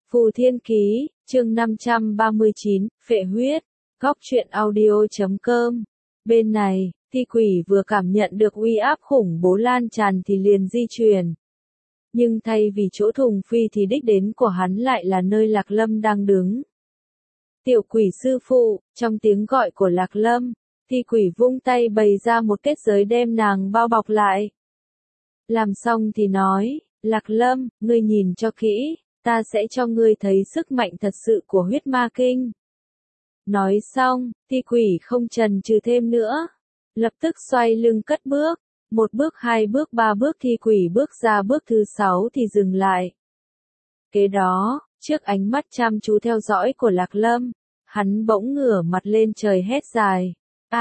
Phù Thiên Ký, chương 539, Phệ Huyết, Góc truyện audio.com. Bên này, thi quỷ vừa cảm nhận được uy áp khủng bố lan tràn thì liền di chuyển. Nhưng thay vì chỗ Thùng Phi thì đích đến của hắn lại là nơi Lạc Lâm đang đứng. Tiểu quỷ sư phụ, trong tiếng gọi của Lạc Lâm, thi quỷ vung tay bày ra một kết giới đem nàng bao bọc lại. Làm xong thì nói, Lạc Lâm, ngươi nhìn cho kỹ, ta sẽ cho ngươi thấy sức mạnh thật sự của huyết ma kinh. Nói xong, thi quỷ không chần chừ thêm nữa. Lập tức xoay lưng cất bước. Một bước, hai bước, ba bước, thi quỷ bước ra bước thứ 6 thì dừng lại. Kế đó, trước ánh mắt chăm chú theo dõi của Lạc Lâm, hắn bỗng ngửa mặt lên trời hét dài.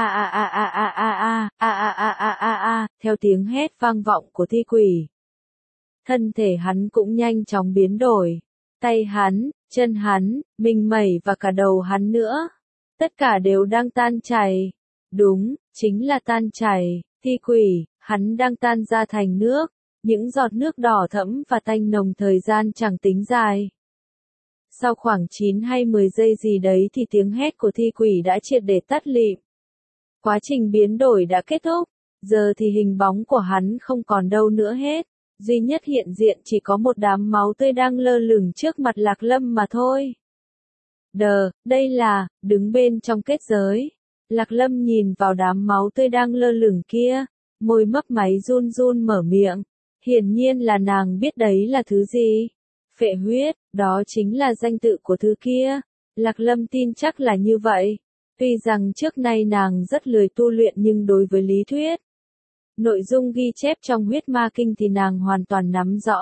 Theo tiếng hét vang vọng của thi quỷ. Thân thể hắn cũng nhanh chóng biến đổi. Tay hắn, chân hắn, mình mẩy và cả đầu hắn nữa. Tất cả đều đang tan chảy. Đúng, chính là tan chảy. Thi quỷ, hắn đang tan ra thành nước. Những giọt nước đỏ thẫm và tanh nồng thời gian chẳng tính dài. Sau khoảng 9 hay 10 giây gì đấy thì tiếng hét của thi quỷ đã triệt để tắt lịm. Quá trình biến đổi đã kết thúc. Giờ thì hình bóng của hắn không còn đâu nữa hết. Duy nhất hiện diện chỉ có một đám máu tươi đang lơ lửng trước mặt Lạc Lâm mà thôi. Đây là, đứng bên trong kết giới. Lạc Lâm nhìn vào đám máu tươi đang lơ lửng kia, môi mấp máy run run mở miệng. Hiển nhiên là nàng biết đấy là thứ gì. Phệ huyết, đó chính là danh tự của thứ kia. Lạc Lâm tin chắc là như vậy. Tuy rằng trước nay nàng rất lười tu luyện nhưng đối với lý thuyết, nội dung ghi chép trong huyết ma kinh thì nàng hoàn toàn nắm rõ.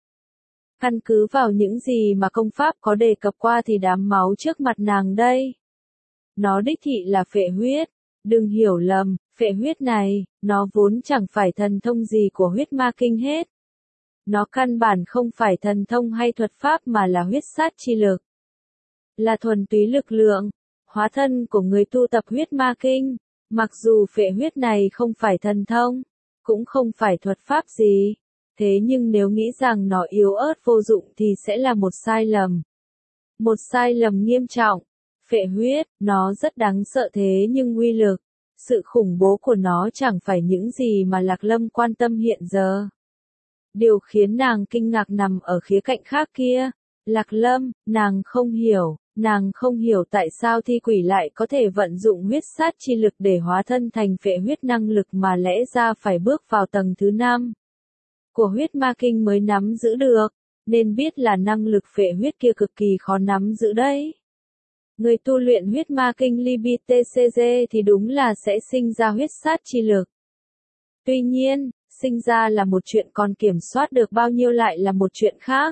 Căn cứ vào những gì mà công pháp có đề cập qua thì đám máu trước mặt nàng đây, nó đích thị là phệ huyết. Đừng hiểu lầm, phệ huyết này, nó vốn chẳng phải thần thông gì của huyết ma kinh hết. Nó căn bản không phải thần thông hay thuật pháp mà là huyết sát chi lực. Là thuần túy lực lượng, hóa thân của người tu tập huyết ma kinh. Mặc dù phệ huyết này không phải thần thông, cũng không phải thuật pháp gì, thế nhưng nếu nghĩ rằng nó yếu ớt vô dụng thì sẽ là một sai lầm. Một sai lầm nghiêm trọng. Phệ huyết, nó rất đáng sợ thế nhưng uy lực, sự khủng bố của nó chẳng phải những gì mà Lạc Lâm quan tâm hiện giờ. Điều khiến nàng kinh ngạc nằm ở khía cạnh khác kia. Lạc Lâm, nàng không hiểu tại sao thi quỷ lại có thể vận dụng huyết sát chi lực để hóa thân thành phệ huyết năng lực mà lẽ ra phải bước vào tầng thứ 5 của huyết ma kinh mới nắm giữ được, nên biết là năng lực phệ huyết kia cực kỳ khó nắm giữ đấy. Người tu luyện huyết ma kinh Libby TCG thì đúng là sẽ sinh ra huyết sát chi lực. Tuy nhiên, sinh ra là một chuyện, còn kiểm soát được bao nhiêu lại là một chuyện khác.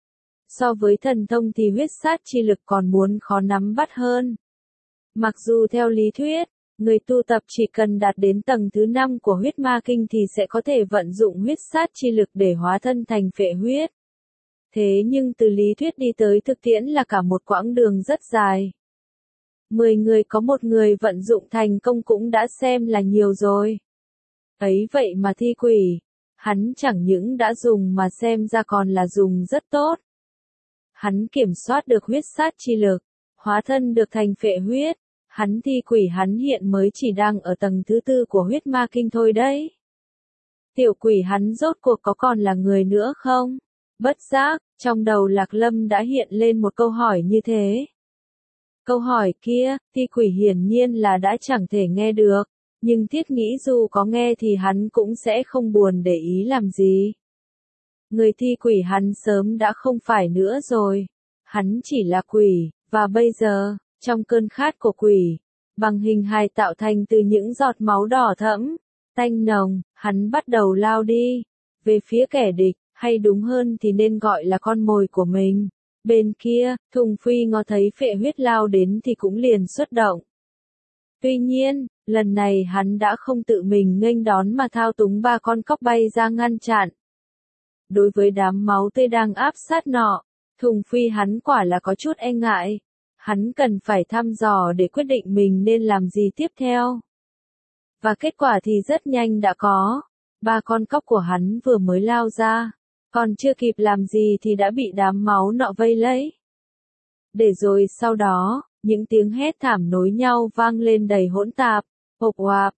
So với thần thông thì huyết sát chi lực còn muốn khó nắm bắt hơn. Mặc dù theo lý thuyết, người tu tập chỉ cần đạt đến tầng thứ 5 của huyết ma kinh thì sẽ có thể vận dụng huyết sát chi lực để hóa thân thành phệ huyết. Thế nhưng từ lý thuyết đi tới thực tiễn là cả một quãng đường rất dài. 10 người có một người vận dụng thành công cũng đã xem là nhiều rồi. Ấy vậy mà thi quỷ, hắn chẳng những đã dùng mà xem ra còn là dùng rất tốt. Hắn kiểm soát được huyết sát chi lực, hóa thân được thành phệ huyết. Hắn thi quỷ hắn hiện mới chỉ đang ở tầng thứ 4 của huyết ma kinh thôi đấy. Tiểu quỷ hắn rốt cuộc có còn là người nữa không? Bất giác, trong đầu Lạc Lâm đã hiện lên một câu hỏi như thế. Câu hỏi kia, thi quỷ hiển nhiên là đã chẳng thể nghe được, nhưng thiết nghĩ dù có nghe thì hắn cũng sẽ không buồn để ý làm gì. Người thi quỷ hắn sớm đã không phải nữa rồi. Hắn chỉ là quỷ, và bây giờ, trong cơn khát của quỷ, bằng hình hài tạo thành từ những giọt máu đỏ thẫm, tanh nồng, hắn bắt đầu lao đi, về phía kẻ địch, hay đúng hơn thì nên gọi là con mồi của mình. Bên kia, Thùng Phi ngó thấy phệ huyết lao đến thì cũng liền xuất động. Tuy nhiên, lần này hắn đã không tự mình nghênh đón mà thao túng 3 con cóc bay ra ngăn chặn. Đối với đám máu tươi đang áp sát nọ, Thùng Phi hắn quả là có chút e ngại. Hắn cần phải thăm dò để quyết định mình nên làm gì tiếp theo. Và kết quả thì rất nhanh đã có. 3 con cóc của hắn vừa mới lao ra, còn chưa kịp làm gì thì đã bị đám máu nọ vây lấy. Để rồi sau đó, những tiếng hét thảm nối nhau vang lên đầy hỗn tạp, ộp oạp,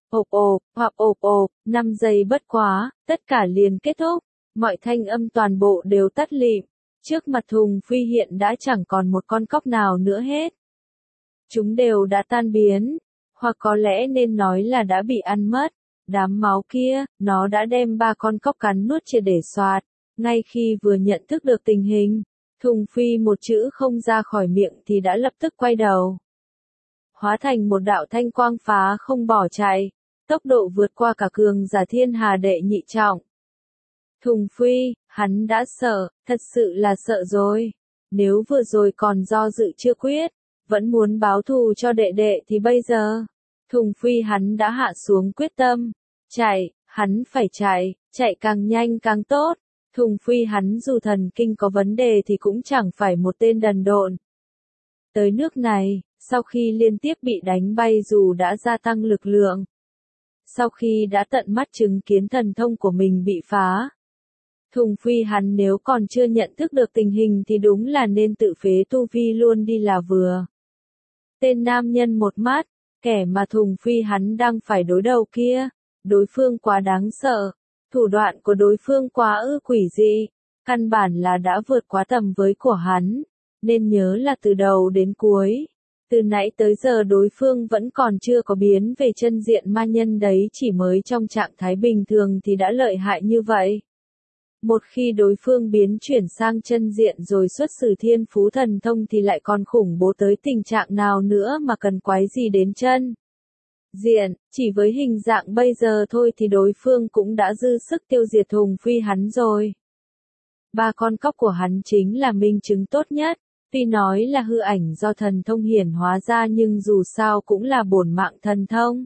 ộp ộp, 5 giây bất quá, tất cả liền kết thúc, mọi thanh âm toàn bộ đều tắt lịm, trước mặt Thùng Phi hiện đã chẳng còn một con cóc nào nữa hết. Chúng đều đã tan biến, hoặc có lẽ nên nói là đã bị ăn mất. Đám máu kia, nó đã đem 3 con cóc cắn nuốt triệt để xoạt. Ngay khi vừa nhận thức được tình hình, Thùng Phi một chữ không ra khỏi miệng thì đã lập tức quay đầu. Hóa thành một đạo thanh quang phá không bỏ chạy, tốc độ vượt qua cả cường giả thiên hà đệ nhị trọng. Thùng Phi, hắn đã sợ, thật sự là sợ rồi. Nếu vừa rồi còn do dự chưa quyết, vẫn muốn báo thù cho đệ đệ thì bây giờ, Thùng Phi hắn đã hạ xuống quyết tâm. Chạy, hắn phải chạy càng nhanh càng tốt. Thùng Phi hắn dù thần kinh có vấn đề thì cũng chẳng phải một tên đần độn. Tới nước này, sau khi liên tiếp bị đánh bay dù đã gia tăng lực lượng. Sau khi đã tận mắt chứng kiến thần thông của mình bị phá. Thùng Phi hắn nếu còn chưa nhận thức được tình hình thì đúng là nên tự phế tu vi luôn đi là vừa. Tên nam nhân một mắt, kẻ mà Thùng Phi hắn đang phải đối đầu kia, đối phương quá đáng sợ, thủ đoạn của đối phương quá quỷ dị, căn bản là đã vượt quá tầm với của hắn, nên nhớ là từ đầu đến cuối, từ nãy tới giờ đối phương vẫn còn chưa có biến về chân diện ma nhân đấy, chỉ mới trong trạng thái bình thường thì đã lợi hại như vậy. Một khi đối phương biến chuyển sang chân diện rồi xuất sử thiên phú thần thông thì lại còn khủng bố tới tình trạng nào nữa mà cần quái gì đến chân diện, chỉ với hình dạng bây giờ thôi thì đối phương cũng đã dư sức tiêu diệt Thùng Phi hắn rồi. 3 con cóc của hắn chính là minh chứng tốt nhất, tuy nói là hư ảnh do thần thông hiển hóa ra nhưng dù sao cũng là bổn mạng thần thông.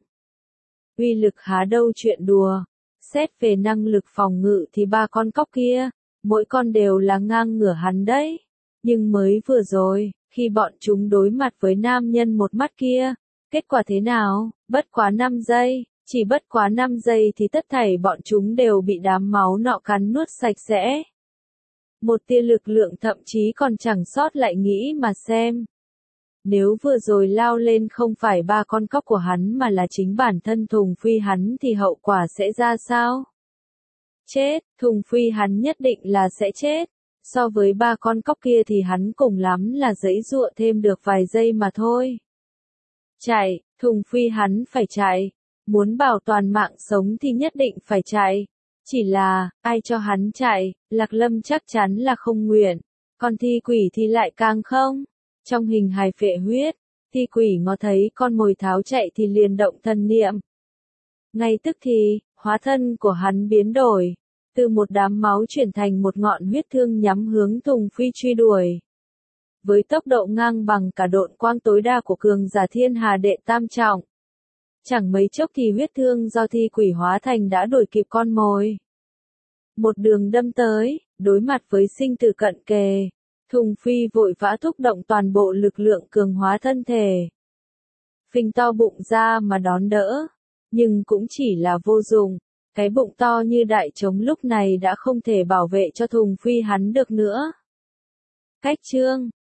Uy lực há đâu chuyện đùa. Xét về năng lực phòng ngự thì 3 con cóc kia, mỗi con đều là ngang ngửa hắn đấy. Nhưng mới vừa rồi, khi bọn chúng đối mặt với nam nhân một mắt kia, kết quả thế nào? Bất quá 5 giây, chỉ bất quá 5 giây thì tất thảy bọn chúng đều bị đám máu nọ cắn nuốt sạch sẽ. Một tia lực lượng thậm chí còn chẳng sót lại, nghĩ mà xem. Nếu vừa rồi lao lên không phải 3 con cóc của hắn mà là chính bản thân Thùng Phi hắn thì hậu quả sẽ ra sao? Chết, Thùng Phi hắn nhất định là sẽ chết. So với 3 con cóc kia thì hắn cùng lắm là giãy giụa thêm được vài giây mà thôi. Chạy, Thùng Phi hắn phải chạy. Muốn bảo toàn mạng sống thì nhất định phải chạy. Chỉ là, ai cho hắn chạy, Lạc Lâm chắc chắn là không nguyện. Còn thi quỷ thì lại càng không. Trong hình hài phệ huyết, thi quỷ ngó thấy con mồi tháo chạy thì liền động thần niệm. Ngay tức thì, hóa thân của hắn biến đổi, từ một đám máu chuyển thành một ngọn huyết thương nhắm hướng Thùng Phi truy đuổi. Với tốc độ ngang bằng cả độn quang tối đa của cường giả thiên hà đệ tam trọng. Chẳng mấy chốc thì huyết thương do thi quỷ hóa thành đã đuổi kịp con mồi. Một đường đâm tới, đối mặt với sinh tử cận kề. Thùng Phi vội vã thúc động toàn bộ lực lượng cường hóa thân thể. Phình to bụng ra mà đón đỡ. Nhưng cũng chỉ là vô dụng. Cái bụng to như đại trống lúc này đã không thể bảo vệ cho Thùng Phi hắn được nữa. Cách chương